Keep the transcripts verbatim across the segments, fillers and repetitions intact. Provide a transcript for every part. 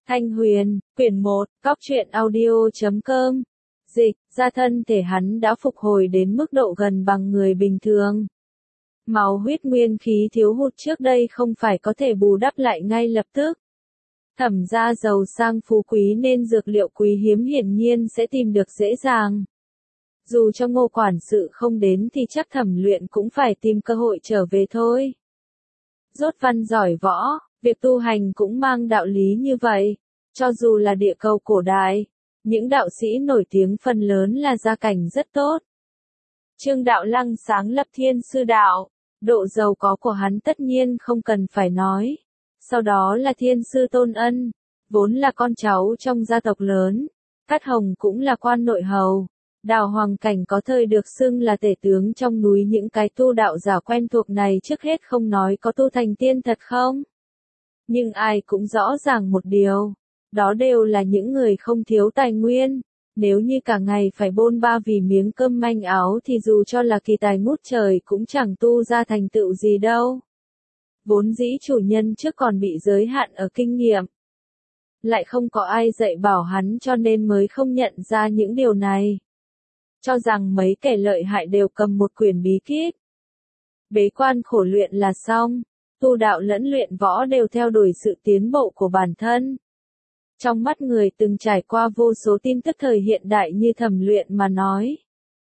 Thanh Huyền, quyển một, cóc truyện audio chấm com. Dịch, ra thân thể hắn đã phục hồi đến mức độ gần bằng người bình thường. Máu huyết nguyên khí thiếu hụt trước đây không phải có thể bù đắp lại ngay lập tức. Thẩm gia giàu sang phú quý nên dược liệu quý hiếm hiển nhiên sẽ tìm được dễ dàng. Dù cho Ngô quản sự không đến thì chắc Thẩm Luyện cũng phải tìm cơ hội trở về thôi. Rốt văn giỏi võ, việc tu hành cũng mang đạo lý như vậy. Cho dù là địa cầu cổ đại, những đạo sĩ nổi tiếng phần lớn là gia cảnh rất tốt. Trương Đạo Lăng sáng lập Thiên Sư Đạo, độ giàu có của hắn tất nhiên không cần phải nói. Sau đó là Thiên Sư Tôn Ân, vốn là con cháu trong gia tộc lớn. Cát Hồng cũng là quan nội hầu. Đào Hoàng Cảnh có thời được xưng là tể tướng trong núi. Những cái tu đạo giả quen thuộc này trước hết không nói có tu thành tiên thật không? Nhưng ai cũng rõ ràng một điều, đó đều là những người không thiếu tài nguyên. Nếu như cả ngày phải bôn ba vì miếng cơm manh áo thì dù cho là kỳ tài ngút trời cũng chẳng tu ra thành tựu gì đâu. Vốn dĩ chủ nhân trước còn bị giới hạn ở kinh nghiệm. Lại không có ai dạy bảo hắn cho nên mới không nhận ra những điều này. Cho rằng mấy kẻ lợi hại đều cầm một quyển bí kíp. Bế quan khổ luyện là xong, tu đạo lẫn luyện võ đều theo đuổi sự tiến bộ của bản thân. Trong mắt người từng trải qua vô số tin tức thời hiện đại như Thẩm Luyện mà nói.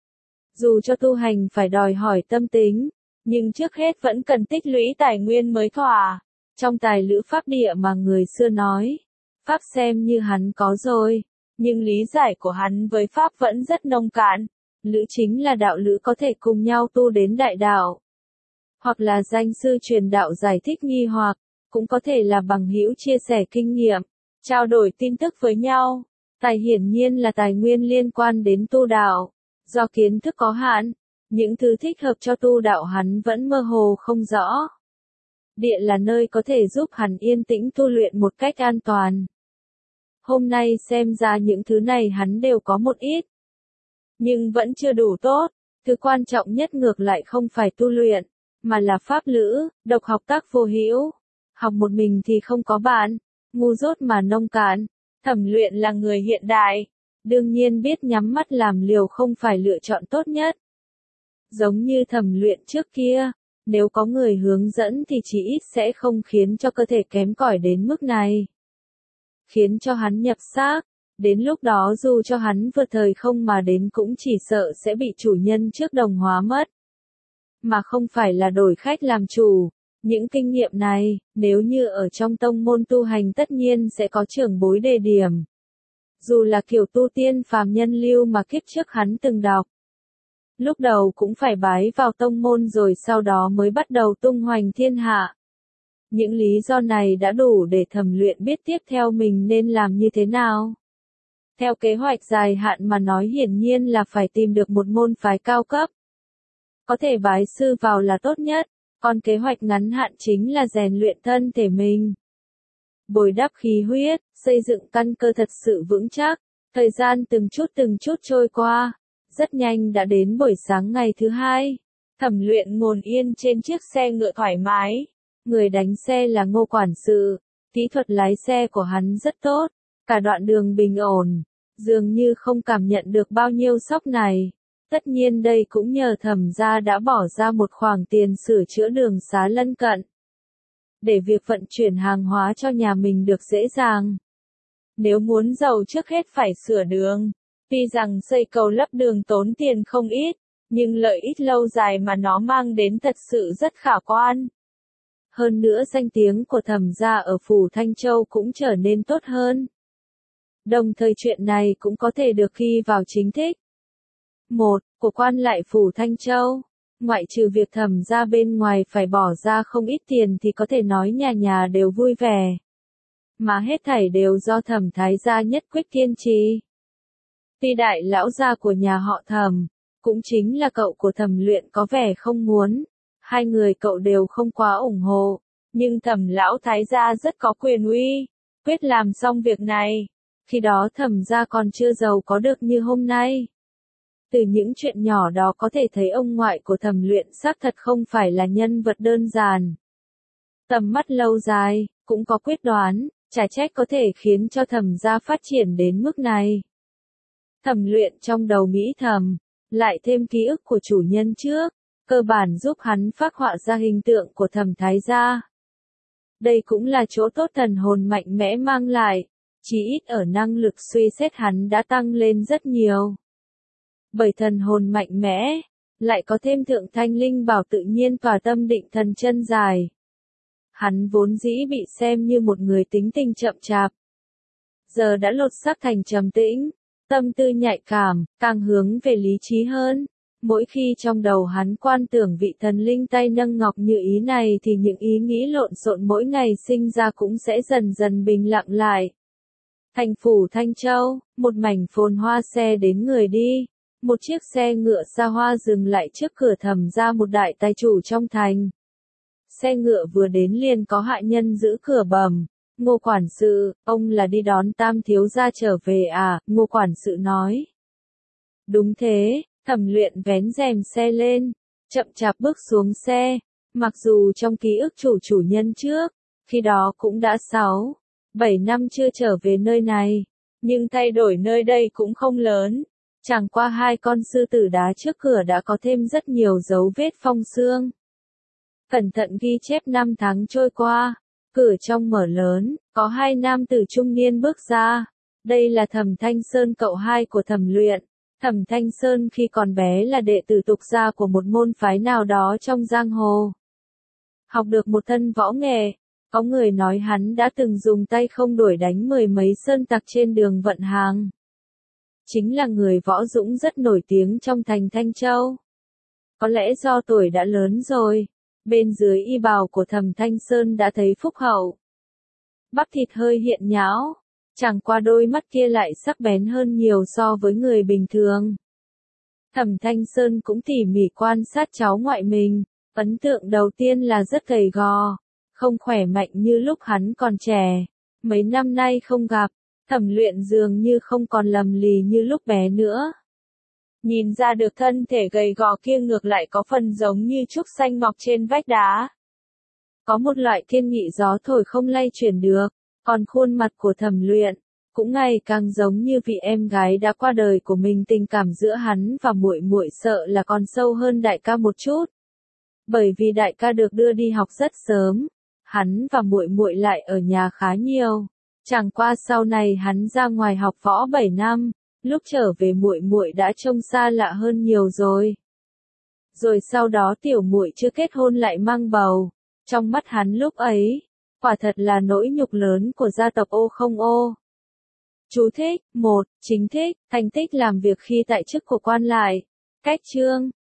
Dù cho tu hành phải đòi hỏi tâm tính, nhưng trước hết vẫn cần tích lũy tài nguyên mới thỏa. Trong tài lữ pháp địa mà người xưa nói, pháp xem như hắn có rồi, nhưng lý giải của hắn với pháp vẫn rất nông cạn. Lữ chính là đạo lữ có thể cùng nhau tu đến đại đạo. Hoặc là danh sư truyền đạo giải thích nghi hoặc, cũng có thể là bằng hữu chia sẻ kinh nghiệm, trao đổi tin tức với nhau. Tài hiển nhiên là tài nguyên liên quan đến tu đạo. Do kiến thức có hạn, những thứ thích hợp cho tu đạo hắn vẫn mơ hồ không rõ. Địa là nơi có thể giúp hắn yên tĩnh tu luyện một cách an toàn. Hôm nay xem ra những thứ này hắn đều có một ít. Nhưng vẫn chưa đủ tốt. Thứ quan trọng nhất ngược lại không phải tu luyện, mà là pháp lữ, độc học tác vô hữu. Học một mình thì không có bạn, ngu dốt mà nông cạn. Thẩm Luyện là người hiện đại, đương nhiên biết nhắm mắt làm liều không phải lựa chọn tốt nhất. Giống như Thẩm Luyện trước kia, nếu có người hướng dẫn thì chỉ ít sẽ không khiến cho cơ thể kém cỏi đến mức này. Khiến cho hắn nhập xác, đến lúc đó dù cho hắn vượt thời không mà đến cũng chỉ sợ sẽ bị chủ nhân trước đồng hóa mất. Mà không phải là đổi khách làm chủ. Những kinh nghiệm này, nếu như ở trong tông môn tu hành tất nhiên sẽ có trưởng bối đề điểm. Dù là kiểu tu tiên phàm nhân lưu mà kiếp trước hắn từng đọc. Lúc đầu cũng phải bái vào tông môn rồi sau đó mới bắt đầu tung hoành thiên hạ. Những lý do này đã đủ để Thẩm Luyện biết tiếp theo mình nên làm như thế nào. Theo kế hoạch dài hạn mà nói hiển nhiên là phải tìm được một môn phái cao cấp. Có thể bái sư vào là tốt nhất, còn kế hoạch ngắn hạn chính là rèn luyện thân thể mình. Bồi đắp khí huyết, xây dựng căn cơ thật sự vững chắc. Thời gian từng chút từng chút trôi qua, rất nhanh đã đến buổi sáng ngày thứ hai. Thẩm Luyện ngồi yên trên chiếc xe ngựa thoải mái. Người đánh xe là Ngô quản sự, kỹ thuật lái xe của hắn rất tốt, cả đoạn đường bình ổn, dường như không cảm nhận được bao nhiêu sốc này. Tất nhiên đây cũng nhờ Thẩm gia đã bỏ ra một khoản tiền sửa chữa đường xá lân cận. Để việc vận chuyển hàng hóa cho nhà mình được dễ dàng. Nếu muốn giàu trước hết phải sửa đường. Tuy rằng xây cầu lấp đường tốn tiền không ít, nhưng lợi ích lâu dài mà nó mang đến thật sự rất khả quan. Hơn nữa danh tiếng của Thẩm gia ở phủ Thanh Châu cũng trở nên tốt hơn. Đồng thời chuyện này cũng có thể được ghi vào chính thích. Một, của quan lại phủ Thanh Châu. Ngoại trừ việc Thẩm gia bên ngoài phải bỏ ra không ít tiền thì có thể nói nhà nhà đều vui vẻ. Mà hết thảy đều do Thẩm thái gia nhất quyết kiên trì. Tuy đại lão gia của nhà họ Thẩm, cũng chính là cậu của Thẩm Luyện có vẻ không muốn. Hai người cậu đều không quá ủng hộ, nhưng Thẩm lão thái gia rất có quyền uy, quyết làm xong việc này. Khi đó Thẩm gia còn chưa giàu có được như hôm nay. Từ những chuyện nhỏ đó có thể thấy ông ngoại của Thẩm Luyện xác thật không phải là nhân vật đơn giản. Tầm mắt lâu dài, cũng có quyết đoán, Chả trách có thể khiến cho Thẩm gia phát triển đến mức này. Thẩm Luyện trong đầu nghĩ thầm, lại thêm ký ức của chủ nhân trước, cơ bản giúp hắn phác họa ra hình tượng của Thẩm thái gia. Đây cũng là chỗ tốt thần hồn mạnh mẽ mang lại, chỉ ít ở năng lực suy xét hắn đã tăng lên rất nhiều. Bởi thần hồn mạnh mẽ, lại có thêm thượng thanh linh bảo tự nhiên tỏa tâm định thần chân dài. Hắn vốn dĩ bị xem như một người tính tình chậm chạp. Giờ đã lột xác thành trầm tĩnh, tâm tư nhạy cảm, càng hướng về lý trí hơn. Mỗi khi trong đầu hắn quan tưởng vị thần linh tay nâng ngọc như ý này thì những ý nghĩ lộn xộn mỗi ngày sinh ra cũng sẽ dần dần bình lặng lại. Thành phủ Thanh Châu, một mảnh phồn hoa xe đến người đi. Một chiếc xe ngựa xa hoa dừng lại trước cửa Thẩm gia một đại tài chủ trong thành. Xe ngựa vừa đến liền có hạ nhân giữ cửa bẩm, Ngô quản sự, ông là đi đón Tam thiếu gia trở về à, Ngô quản sự nói. Đúng thế, Thẩm Luyện vén rèm xe lên, chậm chạp bước xuống xe, mặc dù trong ký ức chủ chủ nhân trước, khi đó cũng đã sáu, bảy năm chưa trở về nơi này, nhưng thay đổi nơi đây cũng không lớn. Chẳng qua hai con sư tử đá trước cửa đã có thêm rất nhiều dấu vết phong xương. Cẩn thận ghi chép năm tháng trôi qua, cửa trong mở lớn, có hai nam tử trung niên bước ra. Đây là Thẩm Thanh Sơn cậu hai của Thẩm Luyện. Thẩm Thanh Sơn khi còn bé là đệ tử tục gia của một môn phái nào đó trong giang hồ. Học được một thân võ nghệ, có người nói hắn đã từng dùng tay không đuổi đánh mười mấy sơn tặc trên đường vận hàng. Chính là người võ dũng rất nổi tiếng trong thành Thanh Châu. Có lẽ do tuổi đã lớn rồi, bên dưới y bào của Thẩm Thanh Sơn đã thấy phúc hậu. Bắp thịt hơi hiện nhão, chẳng qua đôi mắt kia lại sắc bén hơn nhiều so với người bình thường. Thẩm Thanh Sơn cũng tỉ mỉ quan sát cháu ngoại mình, ấn tượng đầu tiên là rất gầy gò, không khỏe mạnh như lúc hắn còn trẻ. Mấy năm nay không gặp, Thẩm Luyện dường như không còn lầm lì như lúc bé nữa. Nhìn ra được thân thể gầy gò kia ngược lại có phần giống như trúc xanh mọc trên vách đá. Có một loại thiên nghị gió thổi không lay chuyển được, còn khuôn mặt của Thẩm Luyện cũng ngày càng giống như vị em gái đã qua đời của mình. Tình cảm giữa hắn và muội muội sợ là còn sâu hơn đại ca một chút. Bởi vì đại ca được đưa đi học rất sớm, hắn và muội muội lại ở nhà khá nhiều. Chẳng qua sau này hắn ra ngoài học võ bảy năm, lúc trở về muội muội đã trông xa lạ hơn nhiều rồi. Rồi sau đó tiểu muội chưa kết hôn lại mang bầu, trong mắt hắn lúc ấy, quả thật là nỗi nhục lớn của gia tộc ô không ô. Chú thích, một, chính thích, thành tích làm việc khi tại chức của quan lại. Cách chương